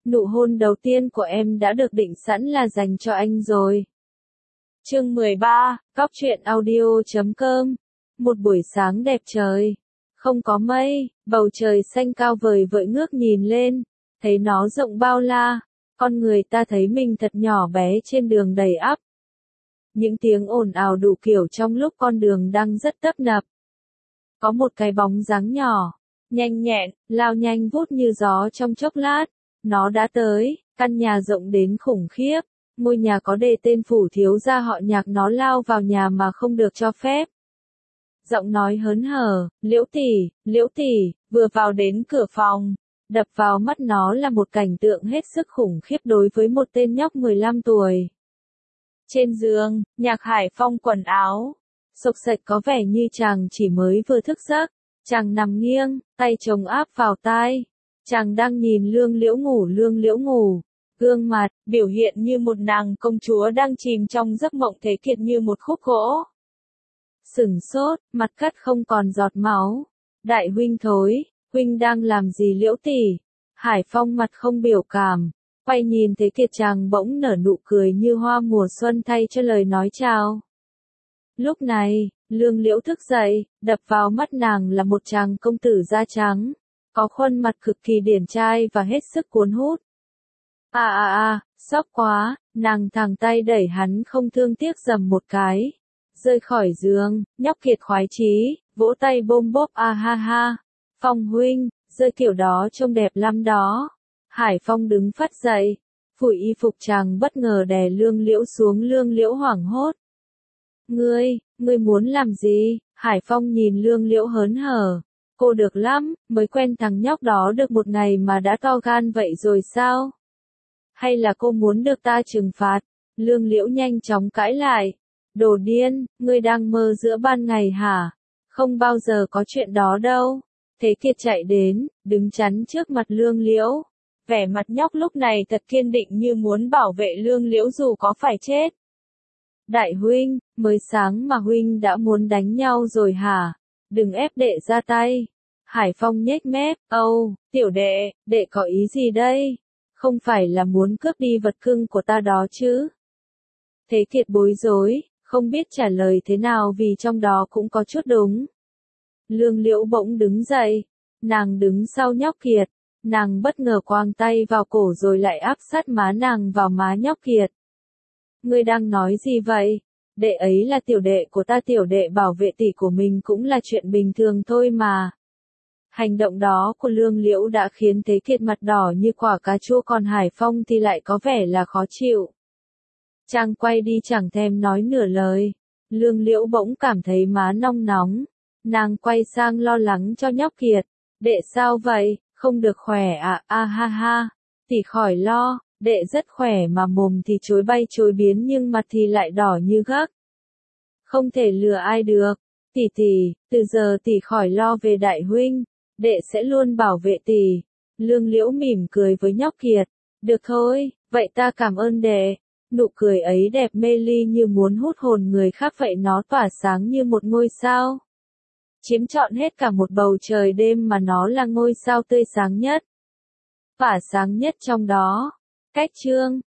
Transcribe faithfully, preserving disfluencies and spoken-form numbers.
Nụ hôn đầu tiên của em đã được định sẵn là dành cho anh rồi. Chương mười ba, Góc truyện audio chấm com. Một buổi sáng đẹp trời. Không có mây, bầu trời xanh cao vời vợi ngước nhìn lên. Thấy nó rộng bao la. Con người ta thấy mình thật nhỏ bé trên đường đầy ắp. Những tiếng ồn ào đủ kiểu trong lúc con đường đang rất tấp nập. Có một cái bóng dáng nhỏ, nhanh nhẹn, lao nhanh vút như gió trong chốc lát. Nó đã tới, căn nhà rộng đến khủng khiếp. Ngôi nhà có đề tên phủ thiếu gia họ Nhạc, nó lao vào nhà mà không được cho phép. Giọng nói hớn hở, Liễu tỷ, Liễu tỷ, vừa vào đến cửa phòng. Đập vào mắt nó là một cảnh tượng hết sức khủng khiếp đối với một tên nhóc mười lăm tuổi. Trên giường, Nhạc Hải Phong quần áo xộc xệch có vẻ như chàng chỉ mới vừa thức giấc. Chàng nằm nghiêng, tay chồng áp vào tai. Chàng đang nhìn Lương Liễu ngủ Lương Liễu ngủ. Gương mặt, biểu hiện như một nàng công chúa đang chìm trong giấc mộng, Thế Kiệt như một khúc gỗ. Sửng sốt, mặt cắt không còn giọt máu. Đại huynh thối, huynh đang làm gì Liễu tỷ? Hải Phong mặt không biểu cảm. Quay nhìn Thế Kiệt, chàng bỗng nở nụ cười như hoa mùa xuân thay cho lời nói chào. Lúc này, Lương Liễu thức dậy, đập vào mắt nàng là một chàng công tử da trắng. Có khuôn mặt cực kỳ điển trai và hết sức cuốn hút. À à à, sốc quá, nàng thẳng tay đẩy hắn không thương tiếc dầm một cái. Rơi khỏi giường, nhóc Kiệt khoái chí, vỗ tay bôm bốp a ha ha. Phong huynh, rơi kiểu đó trông đẹp lắm đó. Hải Phong đứng phắt dậy, phủi y phục, chàng bất ngờ đè Lương Liễu xuống. Lương Liễu hoảng hốt. Ngươi, ngươi muốn làm gì? Hải Phong nhìn Lương Liễu hớn hở. Cô được lắm, mới quen thằng nhóc đó được một ngày mà đã to gan vậy rồi sao? Hay là cô muốn được ta trừng phạt? Lương Liễu nhanh chóng cãi lại. Đồ điên, ngươi đang mơ giữa ban ngày hả? Không bao giờ có chuyện đó đâu. Thế Kiệt chạy đến, đứng chắn trước mặt Lương Liễu. Vẻ mặt nhóc lúc này thật kiên định như muốn bảo vệ Lương Liễu dù có phải chết. Đại huynh, mới sáng mà huynh đã muốn đánh nhau rồi hả? Đừng ép đệ ra tay. Hải Phong nhếch mép, âu, tiểu đệ, đệ có ý gì đây? Không phải là muốn cướp đi vật cưng của ta đó chứ? Thế Kiệt bối rối, không biết trả lời thế nào vì trong đó cũng có chút đúng. Lương Liễu bỗng đứng dậy, nàng đứng sau nhóc Kiệt, nàng bất ngờ quàng tay vào cổ rồi lại áp sát má nàng vào má nhóc Kiệt. Ngươi đang nói gì vậy? Đệ ấy là tiểu đệ của ta, tiểu đệ bảo vệ tỷ của mình cũng là chuyện bình thường thôi mà. Hành động đó của Lương Liễu đã khiến Thế Kiệt mặt đỏ như quả cà chua, còn Hải Phong thì lại có vẻ là khó chịu. Chàng quay đi chẳng thèm nói nửa lời. Lương Liễu bỗng cảm thấy má nóng nóng. Nàng quay sang lo lắng cho nhóc Kiệt. Đệ sao vậy, không được khỏe à? A ha ha. Tỷ khỏi lo, đệ rất khỏe mà, mồm thì chối bay chối biến nhưng mặt thì lại đỏ như gấc. Không thể lừa ai được. Tỷ tỷ, từ giờ tỷ khỏi lo về đại huynh. Đệ sẽ luôn bảo vệ tỷ. Lương Liễu mỉm cười với nhóc Kiệt. Được thôi, vậy ta cảm ơn đệ. Nụ cười ấy đẹp mê ly như muốn hút hồn người khác vậy, nó tỏa sáng như một ngôi sao. Chiếm trọn hết cả một bầu trời đêm mà nó là ngôi sao tươi sáng nhất. Tỏa sáng nhất trong đó. Cách chương